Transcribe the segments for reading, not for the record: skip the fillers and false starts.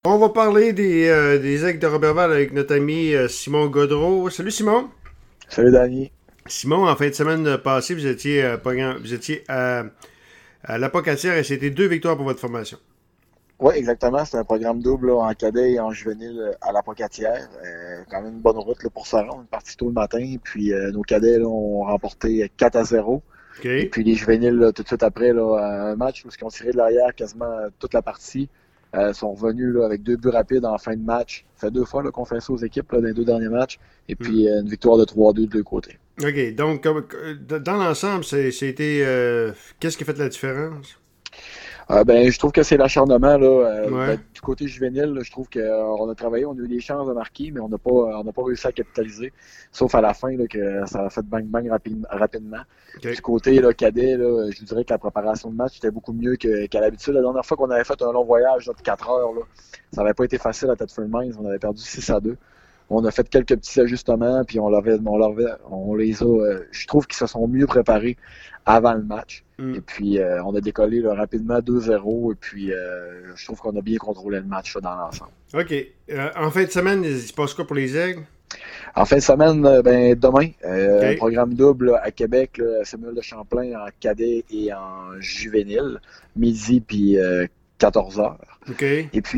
On va parler des Aigles de Roberval avec notre ami Simon Godreau. Salut Simon. Salut Danny. Simon, en fin de semaine passée, vous étiez à l'Apocatière et c'était 2 victoires pour votre formation. Oui, exactement. C'est un programme double là, en cadet et en juvénile à la Pocatière. Quand même une bonne route là, pour se rendre. On est parti tôt le matin. Puis nos cadets là, ont remporté 4-0. Et OK? puis les juvéniles, là, tout de suite après, là, un match où ils ont tiré de l'arrière quasiment toute la partie. Sont revenus là, avec 2 buts rapides en fin de match. Ça fait 2 fois là, qu'on fait ça aux équipes là, dans les 2 derniers matchs. Et Hmm. puis une victoire de 3-2 de deux côtés. OK. Donc, dans l'ensemble, c'était. Qu'est-ce qui a fait la différence? Ben, je trouve que c'est l'acharnement là, Ouais. du côté juvénile. Là, je trouve qu'on a travaillé, on a eu des chances de marquer, mais on n'a pas réussi à capitaliser. Sauf à la fin là, que ça a fait bang bang rapidement. Du OK. côté là, cadet, là, je dirais que la préparation de match était beaucoup mieux qu'à l'habitude. La dernière fois qu'on avait fait un long voyage là, de 4 heures, là, ça n'avait pas été facile à Thetford Mines. On avait perdu 6-2. On a fait quelques petits ajustements, puis on les a. Je trouve qu'ils se sont mieux préparés avant le match. Hmm. Et puis, on a décollé là, rapidement 2-0. Et puis, je trouve qu'on a bien contrôlé le match là, dans l'ensemble. OK. En fin de semaine, il se passe quoi pour les Aigles? En fin de semaine, ben, demain, un OK. programme double là, à Québec, là, Samuel de Champlain en cadet et en juvénile, midi puis 14 heures. OK. Et puis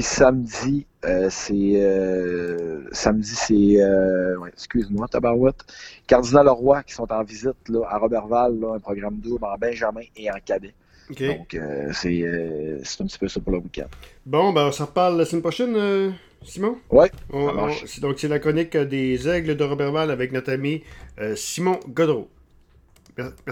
samedi, c'est ouais, excuse-moi, Tabarouette. Cardinal Leroy qui sont en visite là, à Roberval, là, un programme double en Benjamin et en cadet. OK. Donc c'est un petit peu ça pour le week-end. Bon, ben, on s'en reparle la semaine prochaine, Simon. Ouais, ça marche. Donc, c'est la chronique des Aigles de Roberval avec notre ami Simon Godreau.